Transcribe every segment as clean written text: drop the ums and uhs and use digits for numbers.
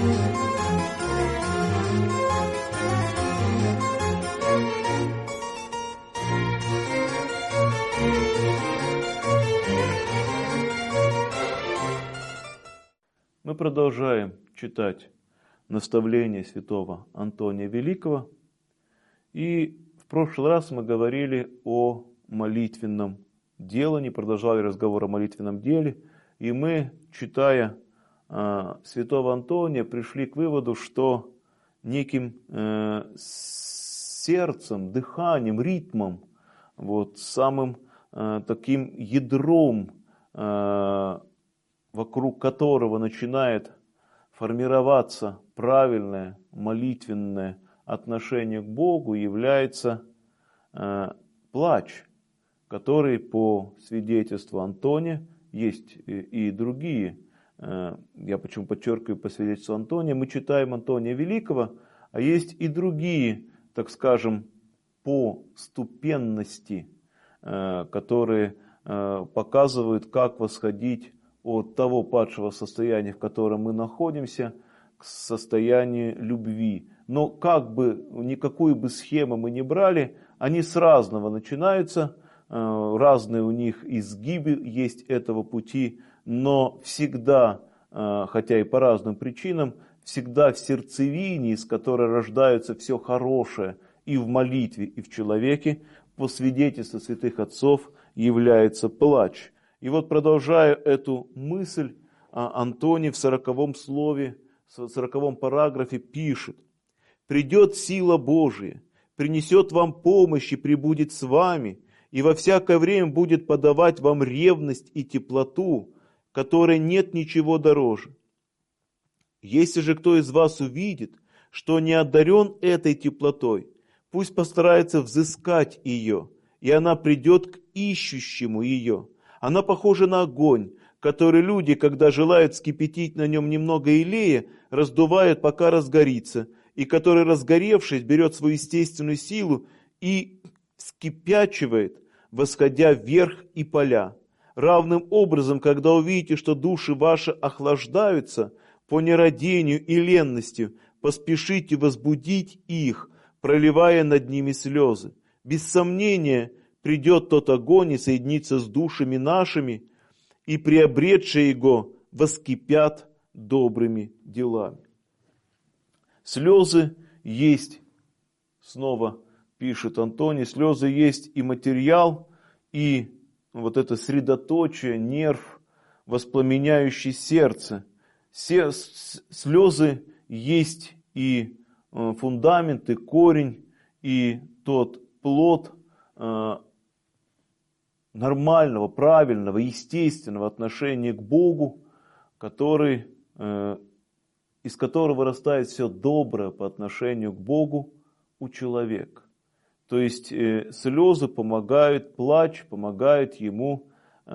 Мы продолжаем читать наставления святого Антония Великого. И в прошлый раз мы говорили о молитвенном делании, продолжали разговор о молитвенном деле. И мы, читая святого Антония, пришли к выводу, что неким сердцем, дыханием, ритмом, самым таким ядром, вокруг которого начинает формироваться правильное молитвенное отношение к Богу, является плач, который, по свидетельству Антония, есть и другие. Я почему подчеркиваю по свидетельству Антония, мы читаем Антония Великого, а есть и другие, так скажем, по ступенности, которые показывают, как восходить от того падшего состояния, в котором мы находимся, к состоянию любви. Но никакую бы схему мы ни брали, они с разного начинаются, разные у них изгибы есть этого пути, но всегда, хотя и по разным причинам, всегда в сердцевине, из которой рождается все хорошее и в молитве, и в человеке, по свидетельству святых отцов, является плач. И продолжая эту мысль, Антоний в 40-м слове, в 40-м параграфе пишет: «Придет сила Божия, принесет вам помощь и пребудет с вами, и во всякое время будет подавать вам ревность и теплоту, которой нет ничего дороже. Если же кто из вас увидит, что не одарен этой теплотой, пусть постарается взыскать ее, и она придет к ищущему ее. Она похожа на огонь, который люди, когда желают вскипятить на нем немного илея, раздувают, пока разгорится, и который, разгоревшись, берет свою естественную силу и вскипячивает, восходя вверх и поля. Равным образом, когда увидите, что души ваши охлаждаются по нерадению и ленности, поспешите возбудить их, проливая над ними слезы. Без сомнения, придет тот огонь и соединится с душами нашими, и приобретшие его воскипят добрыми делами». Слезы есть, снова пишет Антоний, слезы есть и материал, и это средоточие, нерв, воспламеняющий сердце. Слезы есть и фундамент, и корень, и тот плод нормального, правильного, естественного отношения к Богу, из которого вырастает все доброе по отношению к Богу у человека. То есть слезы помогают, плач помогает ему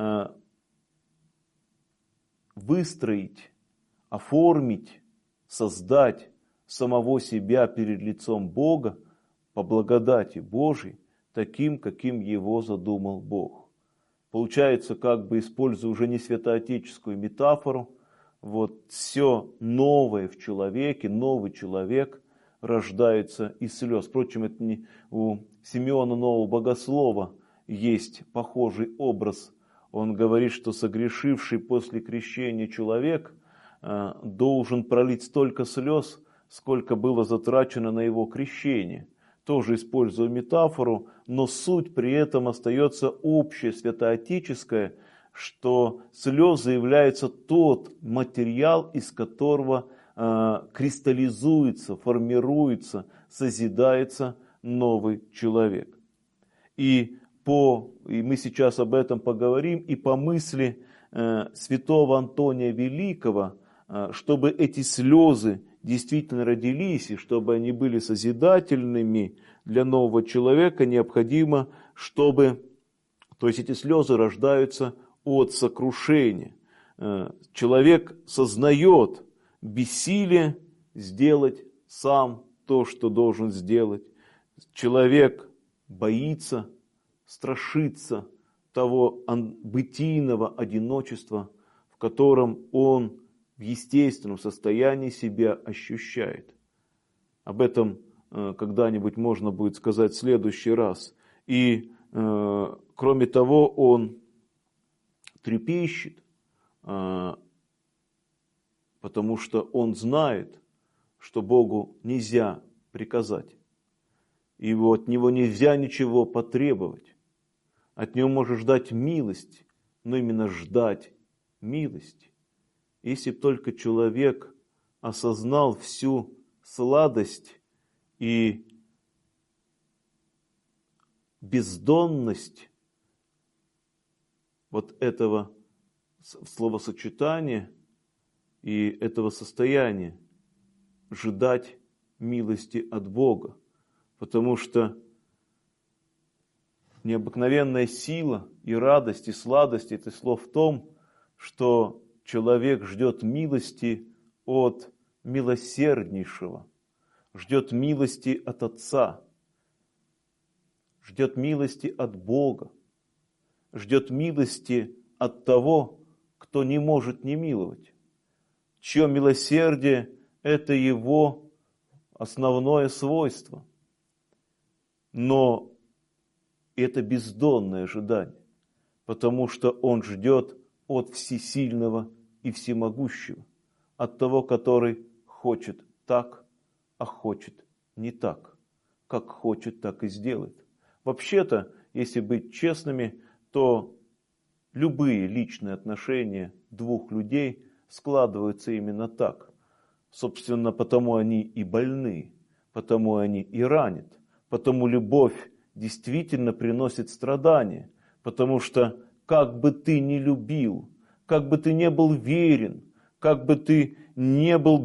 выстроить, оформить, создать самого себя перед лицом Бога по благодати Божьей, таким, каким его задумал Бог. Получается, используя уже не святоотеческую метафору, все новое в человеке, новый человек рождается из слез. Впрочем, это не у Симеона Нового Богослова есть похожий образ. Он говорит, что согрешивший после крещения человек должен пролить столько слез, сколько было затрачено на его крещение. Тоже используя метафору, но суть при этом остается общая, святоотеческая, что слезы являются тот материал, из которого кристаллизуется, формируется, созидается новый человек. И мы сейчас об этом поговорим, и по мысли святого Антония Великого, чтобы эти слезы действительно родились, и чтобы они были созидательными для нового человека, необходимо, эти слезы рождаются от сокрушения. Человек сознает бессилие сделать сам то, что должен сделать. Человек боится, страшится того бытийного одиночества, в котором он в естественном состоянии себя ощущает. Об этом когда-нибудь можно будет сказать в следующий раз. И кроме того, он трепещет, потому что он знает, что Богу нельзя приказать. И от него нельзя ничего потребовать. От него можно ждать милости, но именно ждать милости. Если бы только человек осознал всю сладость и бездонность вот этого словосочетания и этого состояния, ждать милости от Бога. Потому что необыкновенная сила и радость, и сладость этих слов в том, что человек ждет милости от милосерднейшего, ждет милости от Отца, ждет милости от Бога, ждет милости от того, кто не может не миловать, чье милосердие – это его основное свойство. Но это бездонное ожидание, потому что он ждет от всесильного и всемогущего, от того, который хочет так, а хочет не так. Как хочет, так и сделает. Вообще-то, если быть честными, то любые личные отношения двух людей складываются именно так. Собственно, потому они и больны, потому они и ранят, потому любовь действительно приносит страдания, потому что как бы ты ни любил, как бы ты не был верен, как бы ты не был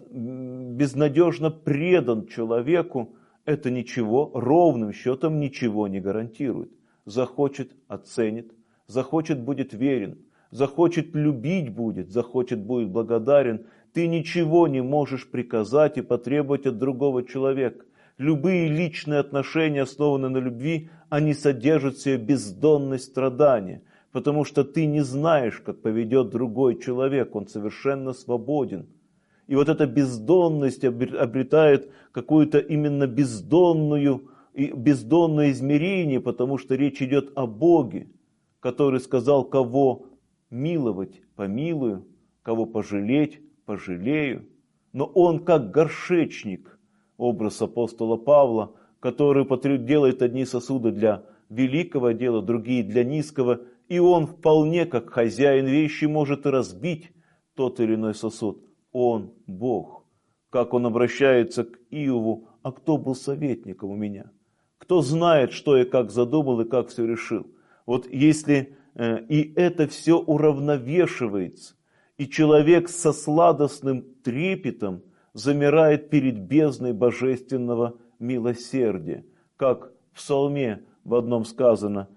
безнадежно предан человеку, это ничего, ровным счетом ничего не гарантирует. Захочет – оценит, захочет – будет верен, захочет – любить будет, захочет – будет благодарен. Ты ничего не можешь приказать и потребовать от другого человека. Любые личные отношения, основанные на любви, они содержат в себе бездонность страдания, потому что ты не знаешь, как поведет другой человек, он совершенно свободен. И вот эта бездонность обретает какое-то именно бездонное измерение, потому что речь идет о Боге, который сказал, кого миловать – помилую, кого пожалеть – пожалею. Но он как горшечник, образ апостола Павла, который делает одни сосуды для великого дела, другие для низкого, и он вполне как хозяин вещи может и разбить тот или иной сосуд. Он Бог. Как он обращается к Иову: а кто был советником у меня? Кто знает, что я как задумал и как все решил? Вот если и это все уравновешивается, и человек со сладостным трепетом замирает перед бездной божественного милосердия, как в Псалме в одном сказано: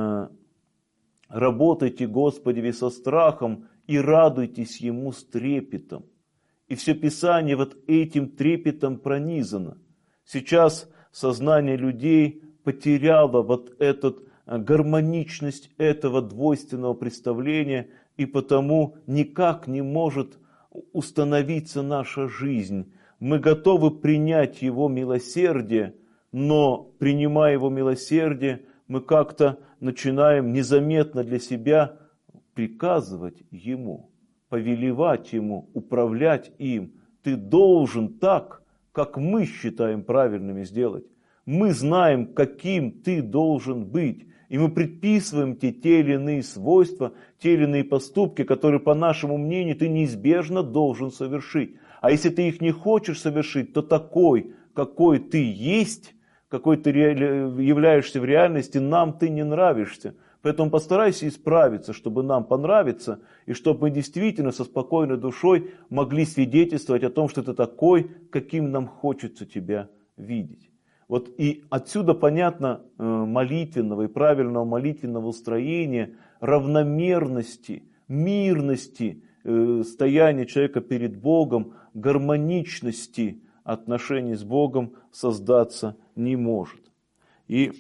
«Работайте, Господи, со страхом и радуйтесь Ему с трепетом». И все Писание вот этим трепетом пронизано. Сейчас сознание людей потеряло вот эту гармоничность этого двойственного представления, и потому никак не может установиться наша жизнь. Мы готовы принять Его милосердие, но, принимая Его милосердие, мы как-то начинаем незаметно для себя приказывать Ему, повелевать Ему, управлять им. Ты должен так, как мы считаем правильными сделать. Мы знаем, каким ты должен быть. И мы предписываем тебе те или иные свойства, те или иные поступки, которые, по нашему мнению, ты неизбежно должен совершить. А если ты их не хочешь совершить, то такой, какой ты есть, какой ты являешься в реальности, нам ты не нравишься. Поэтому постарайся исправиться, чтобы нам понравиться, и чтобы мы действительно со спокойной душой могли свидетельствовать о том, что ты такой, каким нам хочется тебя видеть. Вот и отсюда понятно молитвенного и правильного молитвенного устроения, равномерности, мирности стояния человека перед Богом, гармоничности отношений с Богом создаться не может. И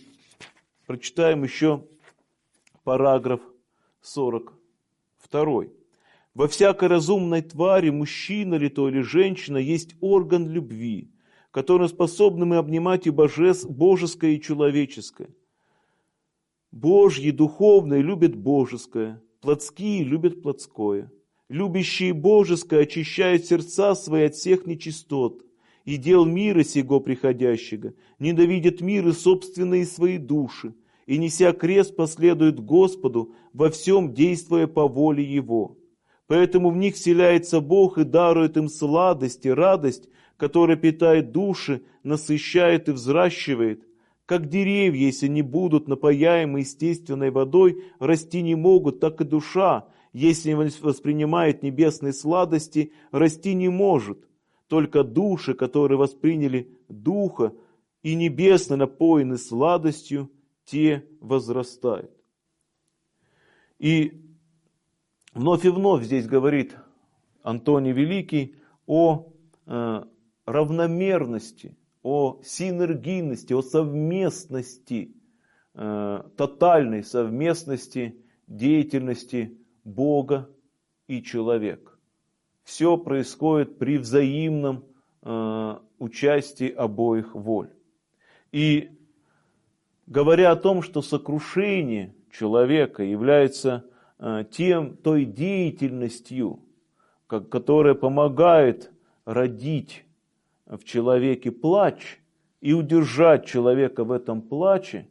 прочитаем еще параграф 42. Во всякой разумной твари, мужчина ли то или женщина, есть орган любви, которым способны мы обнимать и божеское, и человеческое. Божьи, духовные любят божеское, плотские любят плотское. Любящие божеское очищают сердца свои от всех нечистот, и дел мира сего приходящего, ненавидят мир и собственные свои души, и, неся крест, последуют Господу, во всем действуя по воле Его. Поэтому в них вселяется Бог и дарует им сладость и радость, которая питает души, насыщает и взращивает. Как деревья, если не будут напояемы естественной водой, расти не могут, так и душа, если не воспринимает небесные сладости, расти не может. Только души, которые восприняли Духа и небесно напоены сладостью, те возрастают. И вновь и вновь здесь говорит Антоний Великий о равномерности, о синергийности, о совместности, тотальной совместности деятельности Бога и человека. Все происходит при взаимном участии обоих воль. И говоря о том, что сокрушение человека является той деятельностью, которая помогает родить в человеке плач и удержать человека в этом плаче,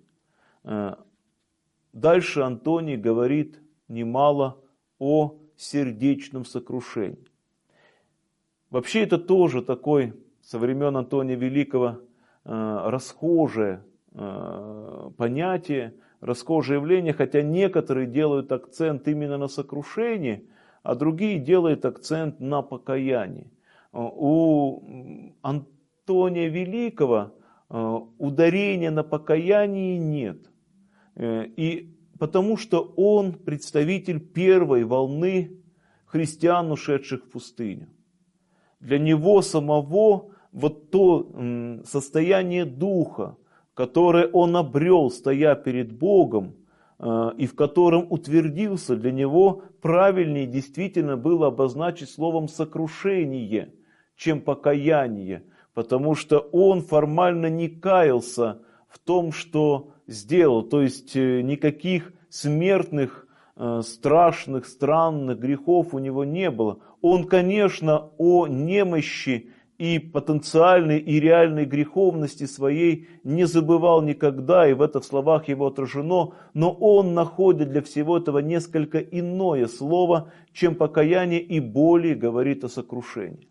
дальше Антоний говорит немало о сердечном сокрушении. Вообще это тоже такой со времен Антония Великого расхожее понятие, расхожее явление, хотя некоторые делают акцент именно на сокрушении, а другие делают акцент на покаянии. У Антония Великого ударения на покаянии нет. И потому что он представитель первой волны христиан, ушедших в пустыню. Для него самого вот то состояние духа, которое он обрел, стоя перед Богом, и в котором утвердился, для него правильнее действительно было обозначить словом «сокрушение», чем «покаяние», потому что он формально не каялся в том, что сделал, то есть никаких смертных, страшных, странных грехов у него не было. Он, конечно, о немощи и потенциальной и реальной греховности своей не забывал никогда, и в это в словах его отражено, но он находит для всего этого несколько иное слово, чем покаяние, и более говорит о сокрушении.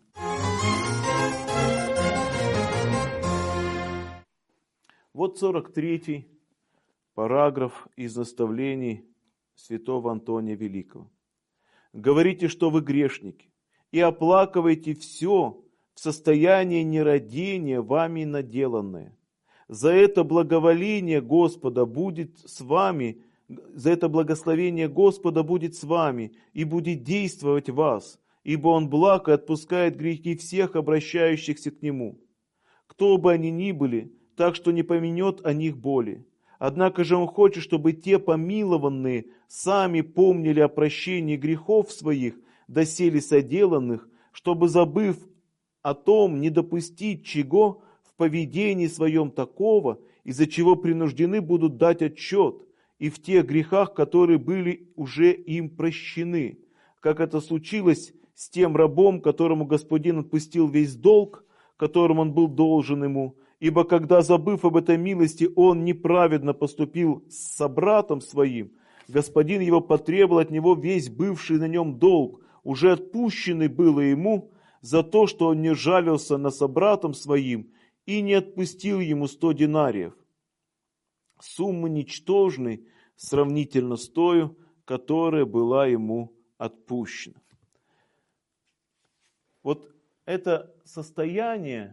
Вот 43-й параграф из наставлений святого Антония Великого. «Говорите, что вы грешники, и оплакивайте все в состоянии нерадения вами наделанное. За это благоволение Господа будет с вами, за это благословение Господа будет с вами и будет действовать в вас, ибо Он благ и отпускает грехи всех обращающихся к Нему. Кто бы они ни были, так что не помянет о них боли. Однако же Он хочет, чтобы те помилованные сами помнили о прощении грехов своих, доселе соделанных, чтобы, забыв о том, не допустить чего в поведении своем такого, из-за чего принуждены будут дать отчет, и в тех грехах, которые были уже им прощены, как это случилось с тем рабом, которому господин отпустил весь долг, которым он был должен ему. Ибо когда, забыв об этой милости, он неправедно поступил с собратом своим, господин его потребовал от него весь бывший на нем долг, уже отпущенный было ему, за то, что он не жалился на собратом своим и не отпустил ему 100 динариев. Сумма ничтожной сравнительно с тою, которая была ему отпущена». Вот это состояние,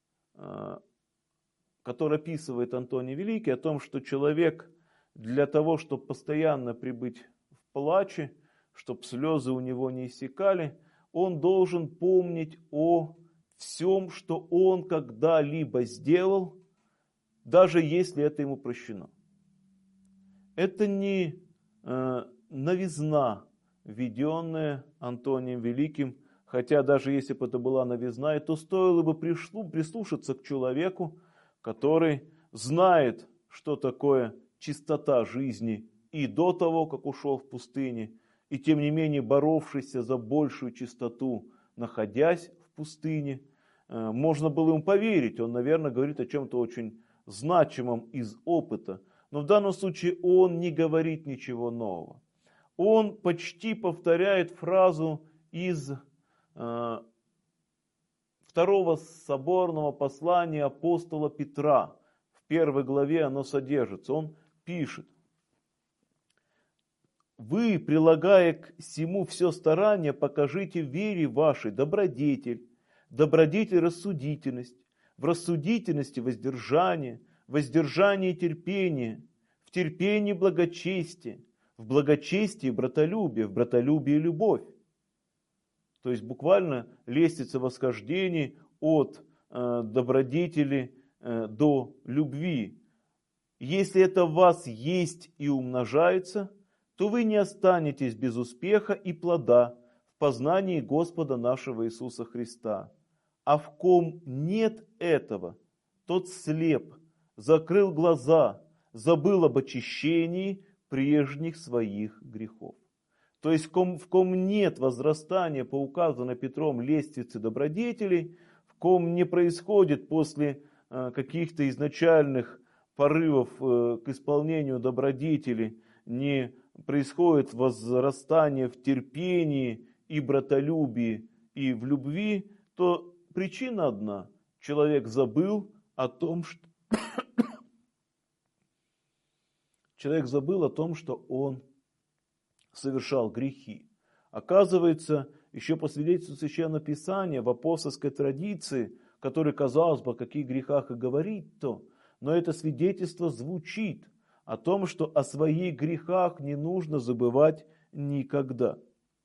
который описывает Антоний Великий, о том, что человек для того, чтобы постоянно пребыть в плаче, чтобы слезы у него не иссякали, он должен помнить о всем, что он когда-либо сделал, даже если это ему прощено. Это не новизна введенное Антонием Великим, хотя даже если бы это была новизна, то стоило бы прислушаться к человеку, который знает, что такое чистота жизни и до того, как ушел в пустыне, и тем не менее боровшийся за большую чистоту, находясь в пустыне. Можно было ему поверить, он, наверное, говорит о чем-то очень значимом из опыта, но в данном случае он не говорит ничего нового. Он почти повторяет фразу из второго соборного послания апостола Петра. В первой главе оно содержится. Он пишет: «Вы, прилагая к сему все старание, покажите в вере вашей добродетель, в добродетель рассудительность, в рассудительности воздержание, в воздержании терпение, в терпении благочестие, в благочестии братолюбие, в братолюбии любовь». То есть буквально лестница восхождений от добродетели до любви. Если это в вас есть и умножается, то вы не останетесь без успеха и плода в познании Господа нашего Иисуса Христа. А в ком нет этого, тот слеп, закрыл глаза, забыл об очищении прежних своих грехов. То есть в ком нет возрастания по указанной Петром лестнице добродетелей, в ком не происходит после каких-то изначальных порывов к исполнению добродетели, не происходит возрастание в терпении и братолюбии и в любви, то причина одна: человек забыл о том, что он совершал грехи. Оказывается, еще по свидетельству Священного Писания, в апостольской традиции, которой, казалось бы, о каких грехах и говорить-то, но это свидетельство звучит о том, что о своих грехах не нужно забывать никогда.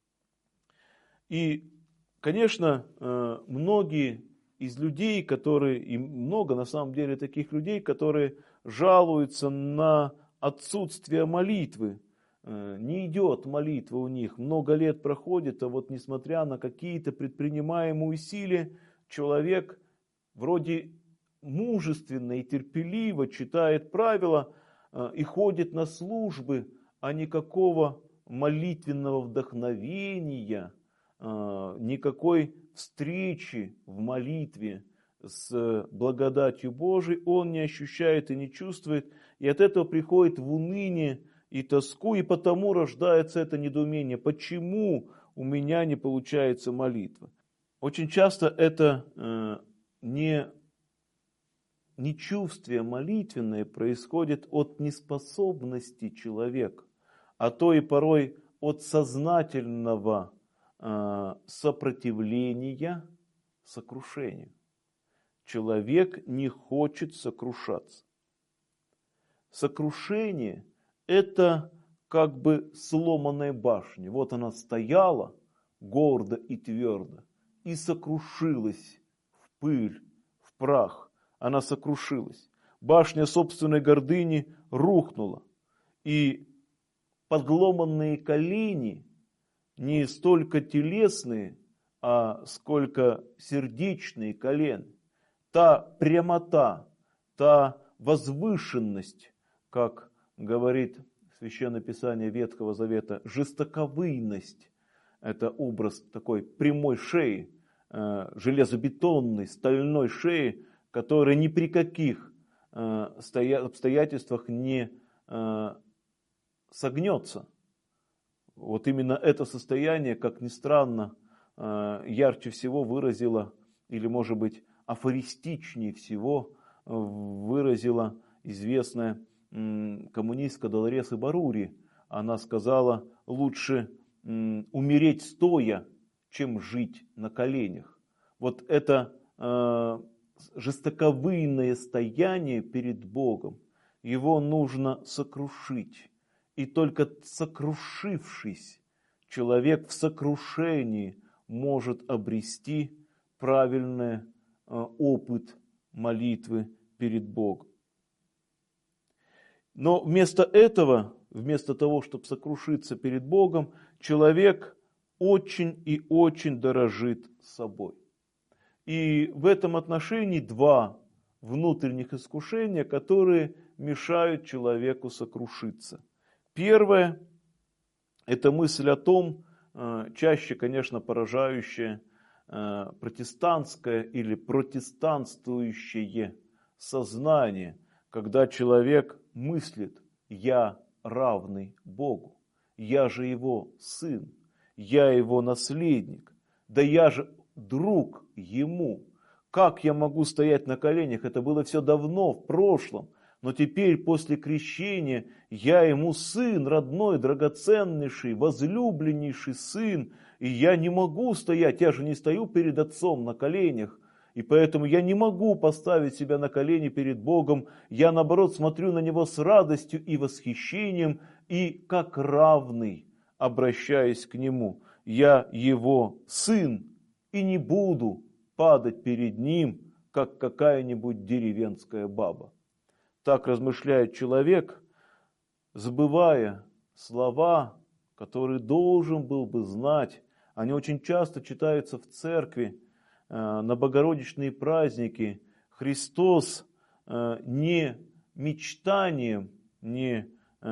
И, конечно, многие из людей, и много на самом деле таких людей, которые жалуются на отсутствие молитвы. Не идет молитва у них, много лет проходит, а вот несмотря на какие-то предпринимаемые усилия, человек вроде мужественно и терпеливо читает правила и ходит на службы, а никакого молитвенного вдохновения, никакой встречи в молитве с благодатью Божией он не ощущает и не чувствует, и от этого приходит в уныние и тоску, и потому рождается это недоумение: почему у меня не получается молитва? Очень часто это нечувствие молитвенное происходит от неспособности человека, а то и порой от сознательного сопротивления сокрушению. Человек не хочет сокрушаться. Сокрушение — это как бы сломанная башня. Вот она стояла гордо и твердо и сокрушилась в пыль, в прах. Она сокрушилась. Башня собственной гордыни рухнула. И подломанные колени, не столько телесные, а сколько сердечные колени, та прямота, та возвышенность, как говорит Священное Писание Ветхого Завета, жестоковыйность – это образ такой прямой шеи, железобетонной, стальной шеи, которая ни при каких обстоятельствах не согнется. Вот именно это состояние, как ни странно, ярче всего выразила, или, может быть, афористичнее всего выразила известная коммунистка Долорес Ибаррури. Она сказала: лучше умереть стоя, чем жить на коленях. Вот это жестоковыйное стояние перед Богом, его нужно сокрушить. И только сокрушившись, человек в сокрушении может обрести правильный опыт молитвы перед Богом. Но вместо этого, вместо того, чтобы сокрушиться перед Богом, человек очень и очень дорожит собой. И в этом отношении два внутренних искушения, которые мешают человеку сокрушиться. Первое – это мысль о том, чаще, конечно, поражающая протестантское или протестантствующее сознание, когда человек мыслит: «Я равный Богу, я же Его сын, я Его наследник, да я же друг Ему. Как я могу стоять на коленях? Это было все давно, в прошлом. Но теперь, после крещения, я Ему сын, родной, драгоценнейший, возлюбленнейший сын. И я не могу стоять, я же не стою перед Отцом на коленях. И поэтому я не могу поставить себя на колени перед Богом. Я, наоборот, смотрю на Него с радостью и восхищением, и как равный обращаюсь к Нему. Я Его сын, и не буду падать перед Ним, как какая-нибудь деревенская баба». Так размышляет человек, забывая слова, которые должен был бы знать. Они очень часто читаются в церкви на богородичные праздники. Христос не мечтанием, не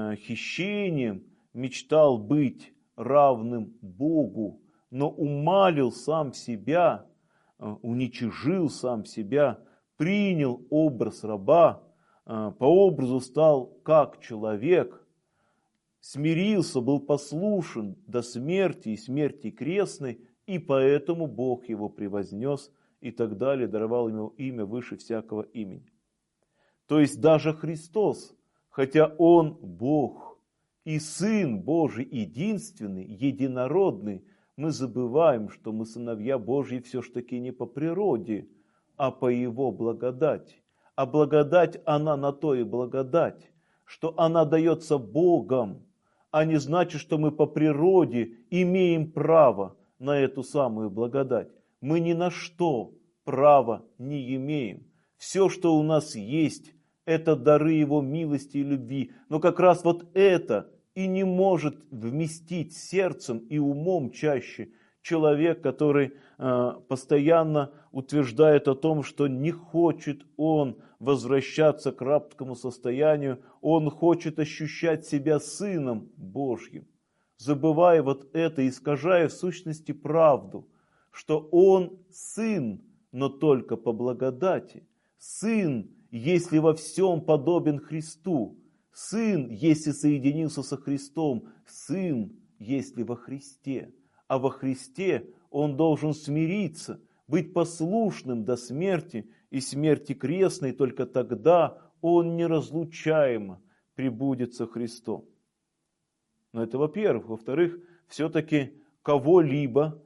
хищением мечтал быть равным Богу, но умалил сам себя, уничижил сам себя, принял образ раба, по образу стал как человек, смирился, был послушен до смерти и смерти крестной, и поэтому Бог его превознес и так далее, даровал ему имя выше всякого имени. То есть даже Христос, хотя Он Бог и Сын Божий единственный, единородный, мы забываем, что мы сыновья Божьи все-таки не по природе, а по Его благодати. А благодать, она на то и благодать, что она дается Богом, а не значит, что мы по природе имеем право на эту самую благодать. Мы ни на что права не имеем. Все, что у нас есть, это дары Его милости и любви. Но как раз вот это и не может вместить сердцем и умом чаще человек, который постоянно утверждает о том, что не хочет он возвращаться к рабскому состоянию, он хочет ощущать себя сыном Божьим, забывая вот это, искажая в сущности правду, что он сын, но только по благодати, сын, если во всем подобен Христу, сын, если соединился со Христом, сын, если во Христе. А во Христе он должен смириться, быть послушным до смерти и смерти крестной, только тогда он неразлучаемо пребудет со Христом. Но это во-первых. Во-вторых, все-таки кого-либо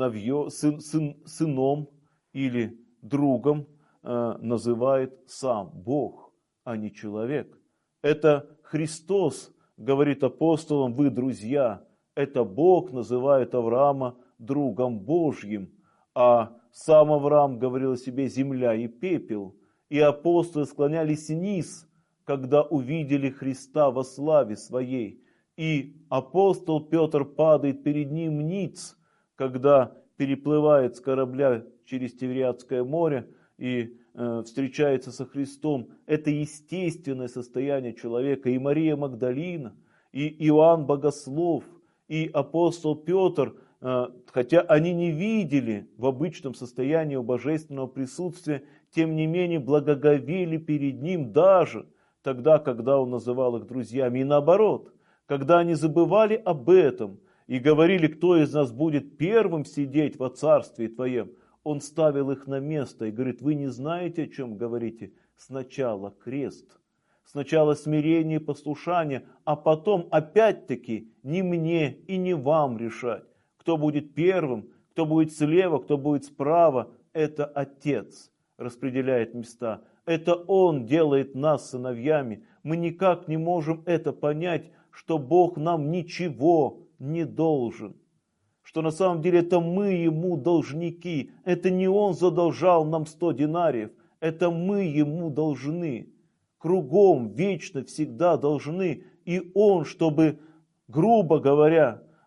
сыном или другом называет сам Бог, а не человек. Это Христос говорит апостолам: вы друзья. Это Бог называет Авраама другом Божьим, а сам Авраам говорил о себе: земля и пепел. И апостолы склонялись низ, когда увидели Христа во славе своей. И апостол Петр падает перед ним ниц, когда переплывает с корабля через Тивериадское море и встречается со Христом. Это естественное состояние человека. И Мария Магдалина, и Иоанн Богослов, и апостол Петр, хотя они не видели в обычном состоянии божественного присутствия, тем не менее благоговели перед ним даже тогда, когда он называл их друзьями. И наоборот, когда они забывали об этом и говорили: кто из нас будет первым сидеть во царстве Твоем, он ставил их на место и говорит: вы не знаете, о чем говорите. Сначала крест, сначала смирение и послушание, а потом опять-таки не мне и не вам решать, кто будет первым, кто будет слева, кто будет справа. Это Отец распределяет места. Это Он делает нас сыновьями. Мы никак не можем это понять, что Бог нам ничего не должен. Что на самом деле это мы Ему должники. Это не Он задолжал нам 100 динариев. Это мы Ему должны. Кругом, вечно, всегда должны. И Он, чтобы, грубо говоря,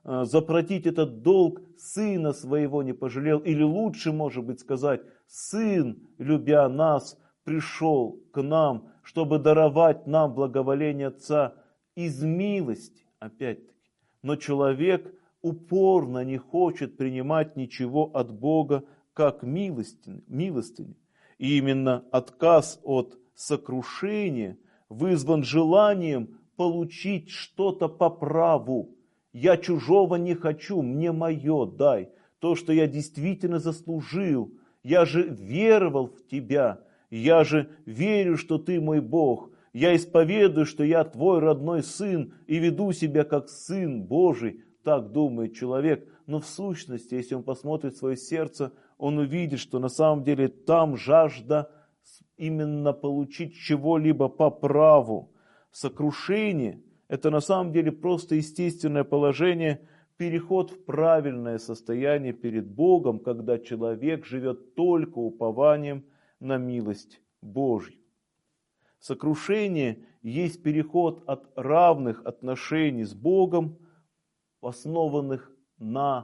заплатить этот долг, Сына Своего не пожалел. Или лучше, может быть, сказать, Сын, любя нас, пришел к нам, чтобы даровать нам благоволение Отца из милости, опять-таки. Но человек упорно не хочет принимать ничего от Бога, как милостыню. И именно отказ от сокрушения вызван желанием получить что-то по праву. Я чужого не хочу, мне мое дай. То, что я действительно заслужил. Я же веровал в Тебя. Я же верю, что Ты мой Бог. Я исповедую, что я Твой родной сын и веду себя как сын Божий. Так думает человек. Но в сущности, если он посмотрит в свое сердце, он увидит, что на самом деле там жажда именно получить чего-либо по праву. Сокрушение – это на самом деле просто естественное положение, переход в правильное состояние перед Богом, когда человек живет только упованием на милость Божью. Сокрушение есть переход от равных отношений с Богом, основанных на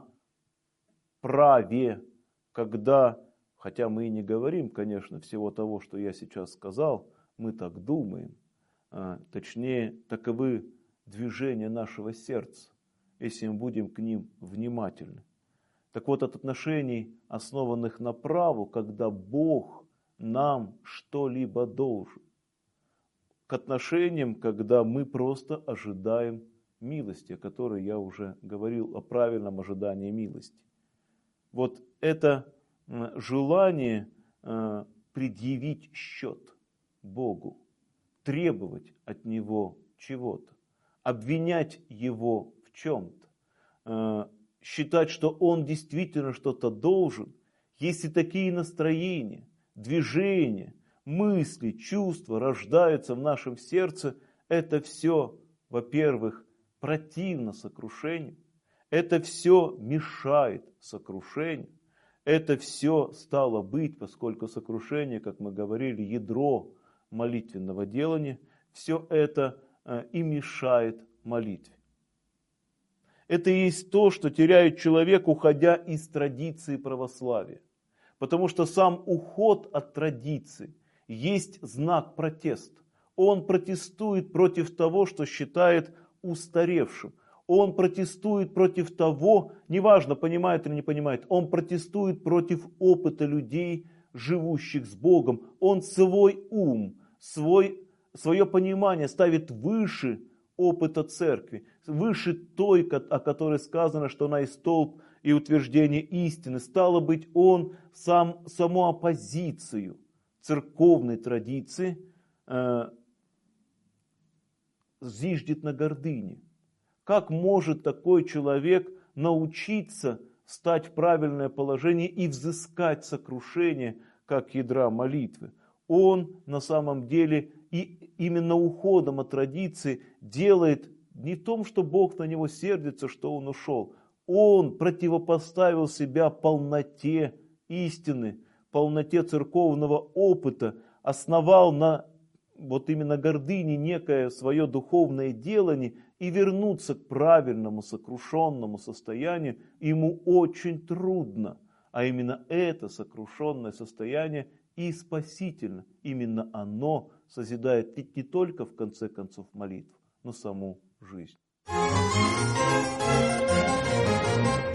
праве, когда, хотя мы и не говорим, конечно, всего того, что я сейчас сказал, мы так думаем, точнее, таковы движения нашего сердца, если мы будем к ним внимательны. Так вот, от отношений, основанных на праву, когда Бог нам что-либо должен, к отношениям, когда мы просто ожидаем милости, о которой я уже говорил, о правильном ожидании милости. Вот это желание предъявить счет Богу, требовать от Него чего-то, обвинять Его в чем-то, считать, что Он действительно что-то должен, если такие настроения, движения, мысли, чувства рождаются в нашем сердце, это все, во-первых, противно сокрушению, это все мешает сокрушению, это все стало быть, поскольку сокрушение, как мы говорили, ядро молитвенного делания, все это и мешает молитве. Это и есть то, что теряет человек, уходя из традиции православия. Потому что сам уход от традиции есть знак протеста. Он протестует против того, что считает устаревшим. Он протестует против того, неважно, понимает или не понимает, он протестует против опыта людей, живущих с Богом. Он свой ум, свое понимание ставит выше опыта церкви, выше той, о которой сказано, что она и столб, и утверждение истины. Стало быть, он саму оппозицию церковной традиции зиждет на гордыне. Как может такой человек научиться стать в правильное положение и взыскать сокрушение, как ядра молитвы? Он на самом деле и именно уходом от традиции делает не в том, что Бог на него сердится, что он ушел. Он противопоставил себя полноте истины, полноте церковного опыта, основал на вот именно гордыне некое свое духовное делание и вернуться к правильному сокрушенному состоянию ему очень трудно. А именно это сокрушенное состояние и спасительно. Именно оно созидает не только в конце концов молитву, но саму жизнь.